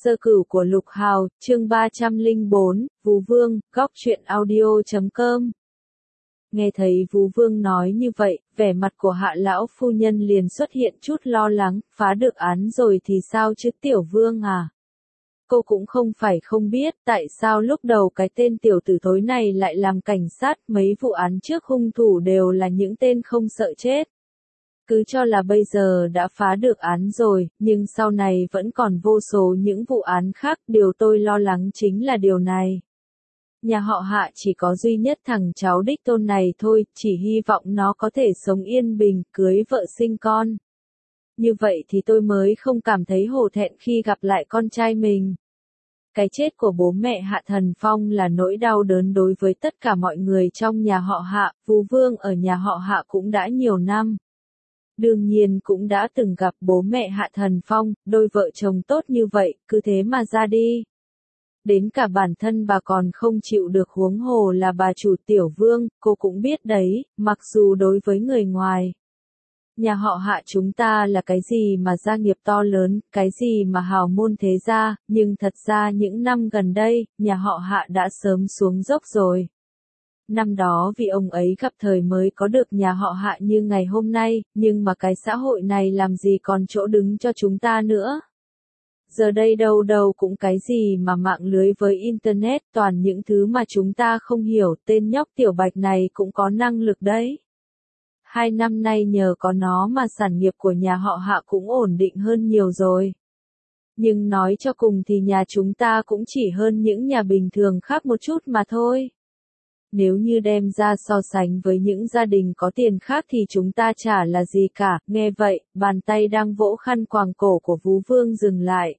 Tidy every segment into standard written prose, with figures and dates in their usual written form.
Sơ cửu của Lục Hào, chương 304, Vú Vương, góc truyện audio.com. Nghe thấy Vú Vương nói như vậy, vẻ mặt của Hạ lão phu nhân liền xuất hiện chút lo lắng, phá được án rồi thì sao chứ Tiểu Vương à? Cô cũng không phải không biết tại sao lúc đầu cái tên tiểu tử thối này lại làm cảnh sát, mấy vụ án trước hung thủ đều là những tên không sợ chết. Cứ cho là bây giờ đã phá được án rồi, nhưng sau này vẫn còn vô số những vụ án khác, điều tôi lo lắng chính là điều này. Nhà họ Hạ chỉ có duy nhất thằng cháu đích tôn này thôi, chỉ hy vọng nó có thể sống yên bình, cưới vợ sinh con. Như vậy thì tôi mới không cảm thấy hổ thẹn khi gặp lại con trai mình. Cái chết của bố mẹ Hạ Thần Phong là nỗi đau đớn đối với tất cả mọi người trong nhà họ Hạ, Vú Vương ở nhà họ Hạ cũng đã nhiều năm. Đương nhiên cũng đã từng gặp bố mẹ Hạ Thần Phong, đôi vợ chồng tốt như vậy, cứ thế mà ra đi. Đến cả bản thân bà còn không chịu được, huống hồ là bà chủ Tiểu Vương, cô cũng biết đấy, mặc dù đối với người ngoài. Nhà họ Hạ chúng ta là cái gì mà gia nghiệp to lớn, cái gì mà hào môn thế gia, nhưng thật ra những năm gần đây, nhà họ Hạ đã sớm xuống dốc rồi. Năm đó vì ông ấy gặp thời mới có được nhà họ Hạ như ngày hôm nay, nhưng mà cái xã hội này làm gì còn chỗ đứng cho chúng ta nữa. Giờ đây đâu đâu cũng cái gì mà mạng lưới với Internet, toàn những thứ mà chúng ta không hiểu, tên nhóc Tiểu Bạch này cũng có năng lực đấy. 2 năm nay nhờ có nó mà sản nghiệp của nhà họ Hạ cũng ổn định hơn nhiều rồi. Nhưng nói cho cùng thì nhà chúng ta cũng chỉ hơn những nhà bình thường khác một chút mà thôi. Nếu như đem ra so sánh với những gia đình có tiền khác thì chúng ta chả là gì cả. Nghe vậy, bàn tay đang vỗ khăn quàng cổ của Vú Vương dừng lại.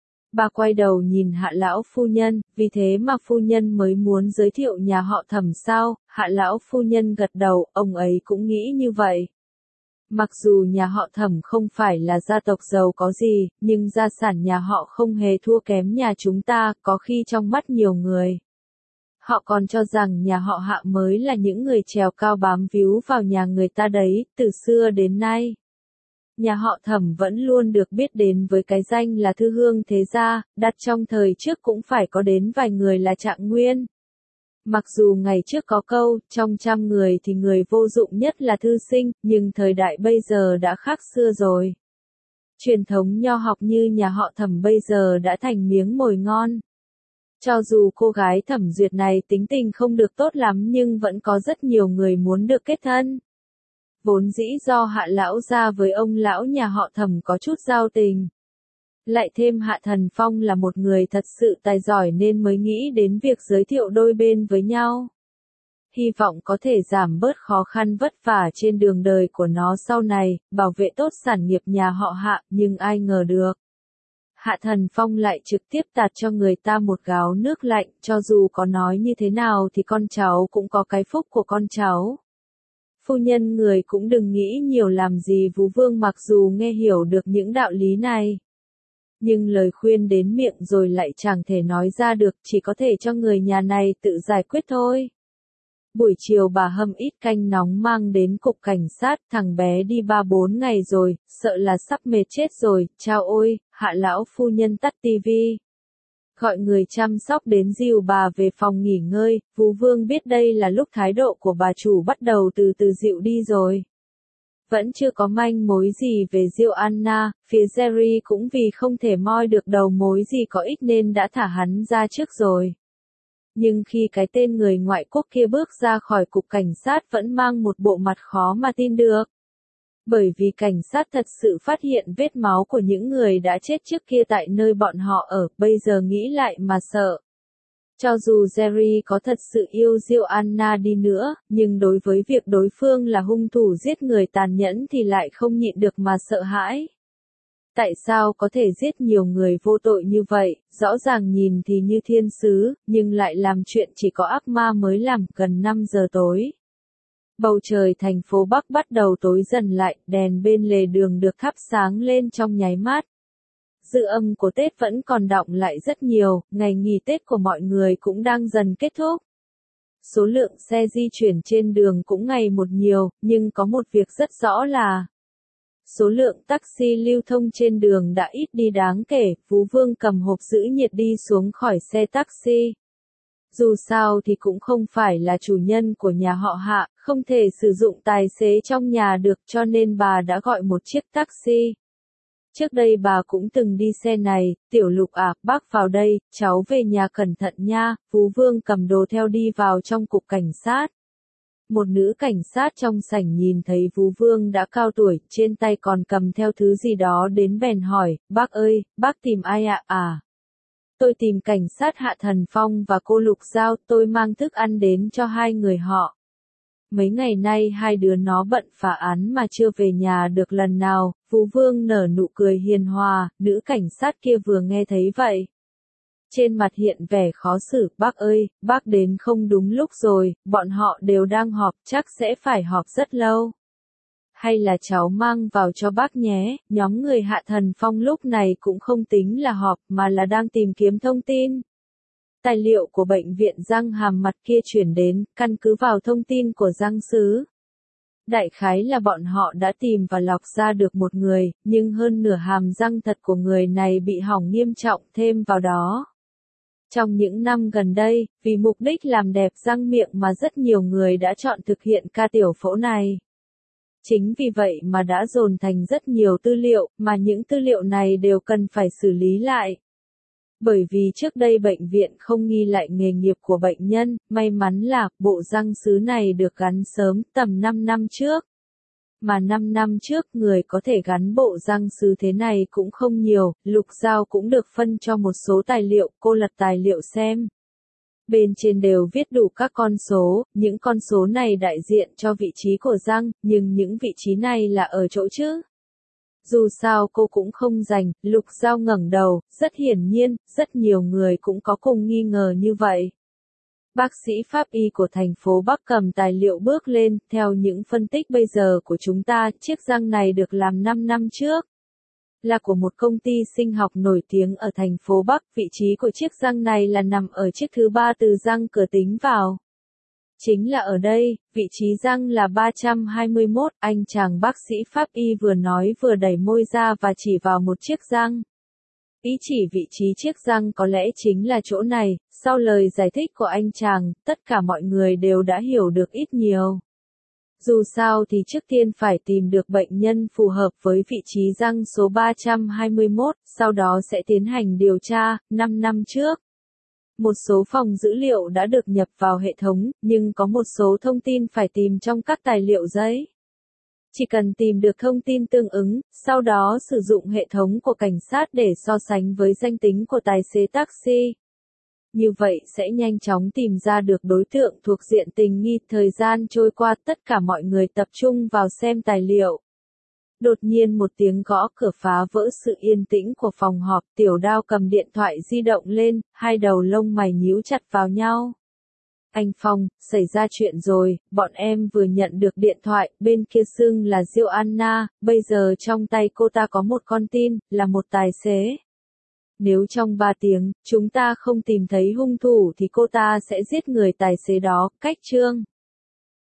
Bà quay đầu nhìn Hạ lão phu nhân, vì thế mà phu nhân mới muốn giới thiệu nhà họ Thẩm sao? Hạ lão phu nhân gật đầu, ông ấy cũng nghĩ như vậy. Mặc dù nhà họ Thẩm không phải là gia tộc giàu có gì, nhưng gia sản nhà họ không hề thua kém nhà chúng ta, có khi trong mắt nhiều người. Họ còn cho rằng nhà họ Hạ mới là những người trèo cao bám víu vào nhà người ta đấy, từ xưa đến nay. Nhà họ Thẩm vẫn luôn được biết đến với cái danh là thư hương thế gia, đặt trong thời trước cũng phải có đến vài người là Trạng Nguyên. Mặc dù ngày trước có câu, trong 100 người thì người vô dụng nhất là thư sinh, nhưng thời đại bây giờ đã khác xưa rồi. Truyền thống nho học như nhà họ Thẩm bây giờ đã thành miếng mồi ngon. Cho dù cô gái Thẩm Duyệt này tính tình không được tốt lắm nhưng vẫn có rất nhiều người muốn được kết thân. Vốn dĩ do Hạ lão gia với ông lão nhà họ Thẩm có chút giao tình. Lại thêm Hạ Thần Phong là một người thật sự tài giỏi nên mới nghĩ đến việc giới thiệu đôi bên với nhau. Hy vọng có thể giảm bớt khó khăn vất vả trên đường đời của nó sau này, bảo vệ tốt sản nghiệp nhà họ Hạ, nhưng ai ngờ được. Hạ Thần Phong lại trực tiếp tạt cho người ta một gáo nước lạnh, cho dù có nói như thế nào thì con cháu cũng có cái phúc của con cháu. Phu nhân người cũng đừng nghĩ nhiều làm gì. Vú Vương mặc dù nghe hiểu được những đạo lý này. Nhưng lời khuyên đến miệng rồi lại chẳng thể nói ra được, chỉ có thể cho người nhà này tự giải quyết thôi. Buổi chiều bà hâm ít canh nóng mang đến cục cảnh sát, thằng bé đi 3-4 ngày rồi, sợ là sắp mệt chết rồi, chao ôi, Hạ lão phu nhân tắt tivi. Gọi người chăm sóc đến dìu bà về phòng nghỉ ngơi, Vú Vương biết đây là lúc thái độ của bà chủ bắt đầu từ từ dịu đi rồi. Vẫn chưa có manh mối gì về Diêu Anna, phía Jerry cũng vì không thể moi được đầu mối gì có ích nên đã thả hắn ra trước rồi. Nhưng khi cái tên người ngoại quốc kia bước ra khỏi cục cảnh sát vẫn mang một bộ mặt khó mà tin được. Bởi vì cảnh sát thật sự phát hiện vết máu của những người đã chết trước kia tại nơi bọn họ ở, bây giờ nghĩ lại mà sợ. Cho dù Jerry có thật sự yêu Diêu Anna đi nữa, nhưng đối với việc đối phương là hung thủ giết người tàn nhẫn thì lại không nhịn được mà sợ hãi. Tại sao có thể giết nhiều người vô tội như vậy, rõ ràng nhìn thì như thiên sứ, nhưng lại làm chuyện chỉ có ác ma mới làm. Gần 5 giờ tối. Bầu trời thành phố Bắc bắt đầu tối dần lại, đèn bên lề đường được thắp sáng lên trong nháy mắt. Dư âm của Tết vẫn còn đọng lại rất nhiều, ngày nghỉ Tết của mọi người cũng đang dần kết thúc. Số lượng xe di chuyển trên đường cũng ngày một nhiều, nhưng có một việc rất rõ là số lượng taxi lưu thông trên đường đã ít đi đáng kể, Phú Vương cầm hộp giữ nhiệt đi xuống khỏi xe taxi. Dù sao thì cũng không phải là chủ nhân của nhà họ Hạ, không thể sử dụng tài xế trong nhà được cho nên bà đã gọi một chiếc taxi. Trước đây bà cũng từng đi xe này, Tiểu Lục à, bác vào đây, cháu về nhà cẩn thận nha, Phú Vương cầm đồ theo đi vào trong cục cảnh sát. Một nữ cảnh sát trong sảnh nhìn thấy Phú Vương đã cao tuổi, trên tay còn cầm theo thứ gì đó đến bèn hỏi, bác ơi, bác tìm ai ạ? À? Tôi tìm cảnh sát Hạ Thần Phong và cô Lục Giao, tôi mang thức ăn đến cho hai người họ. Mấy ngày nay hai đứa nó bận phá án mà chưa về nhà được lần nào, Phú Vương nở nụ cười hiền hòa, nữ cảnh sát kia vừa nghe thấy vậy. Trên mặt hiện vẻ khó xử, bác ơi, bác đến không đúng lúc rồi, bọn họ đều đang họp, chắc sẽ phải họp rất lâu. Hay là cháu mang vào cho bác nhé, nhóm người Hạ Thần Phong lúc này cũng không tính là họp mà là đang tìm kiếm thông tin. Tài liệu của bệnh viện răng hàm mặt kia chuyển đến, căn cứ vào thông tin của răng sứ. Đại khái là bọn họ đã tìm và lọc ra được một người, nhưng hơn nửa hàm răng thật của người này bị hỏng nghiêm trọng thêm vào đó. Trong những năm gần đây, vì mục đích làm đẹp răng miệng mà rất nhiều người đã chọn thực hiện ca tiểu phẫu này. Chính vì vậy mà đã dồn thành rất nhiều tư liệu, mà những tư liệu này đều cần phải xử lý lại. Bởi vì trước đây bệnh viện không ghi lại nghề nghiệp của bệnh nhân, may mắn là bộ răng sứ này được gắn sớm, tầm 5 năm trước. Mà 5 năm trước người có thể gắn bộ răng sứ thế này cũng không nhiều, Lục Giao cũng được phân cho một số tài liệu, cô lật tài liệu xem. Bên trên đều viết đủ các con số, những con số này đại diện cho vị trí của răng, nhưng những vị trí này là ở chỗ chứ. Dù sao cô cũng không rành, Lục Giao ngẩng đầu, rất hiển nhiên, rất nhiều người cũng có cùng nghi ngờ như vậy. Bác sĩ pháp y của thành phố Bắc cầm tài liệu bước lên, theo những phân tích bây giờ của chúng ta, chiếc răng này được làm 5 năm trước. Là của một công ty sinh học nổi tiếng ở thành phố Bắc, vị trí của chiếc răng này là nằm ở chiếc thứ 3 từ răng cửa tính vào. Chính là ở đây, vị trí răng là 321, anh chàng bác sĩ pháp y vừa nói vừa đẩy môi ra và chỉ vào một chiếc răng. Ý chỉ vị trí chiếc răng có lẽ chính là chỗ này, sau lời giải thích của anh chàng, tất cả mọi người đều đã hiểu được ít nhiều. Dù sao thì trước tiên phải tìm được bệnh nhân phù hợp với vị trí răng số 321, sau đó sẽ tiến hành điều tra, 5 năm trước. Một số phòng dữ liệu đã được nhập vào hệ thống, nhưng có một số thông tin phải tìm trong các tài liệu giấy. Chỉ cần tìm được thông tin tương ứng, sau đó sử dụng hệ thống của cảnh sát để so sánh với danh tính của tài xế taxi. Như vậy sẽ nhanh chóng tìm ra được đối tượng thuộc diện tình nghi. Thời gian trôi qua, tất cả mọi người tập trung vào xem tài liệu. Đột nhiên một tiếng gõ cửa phá vỡ sự yên tĩnh của phòng họp, Tiểu Đao cầm điện thoại di động lên, hai đầu lông mày nhíu chặt vào nhau. Anh Phong, xảy ra chuyện rồi, bọn em vừa nhận được điện thoại, bên kia xưng là Diêu Anna, bây giờ trong tay cô ta có một con tin, là một tài xế. Nếu trong 3 tiếng, chúng ta không tìm thấy hung thủ thì cô ta sẽ giết người tài xế đó, cách chương.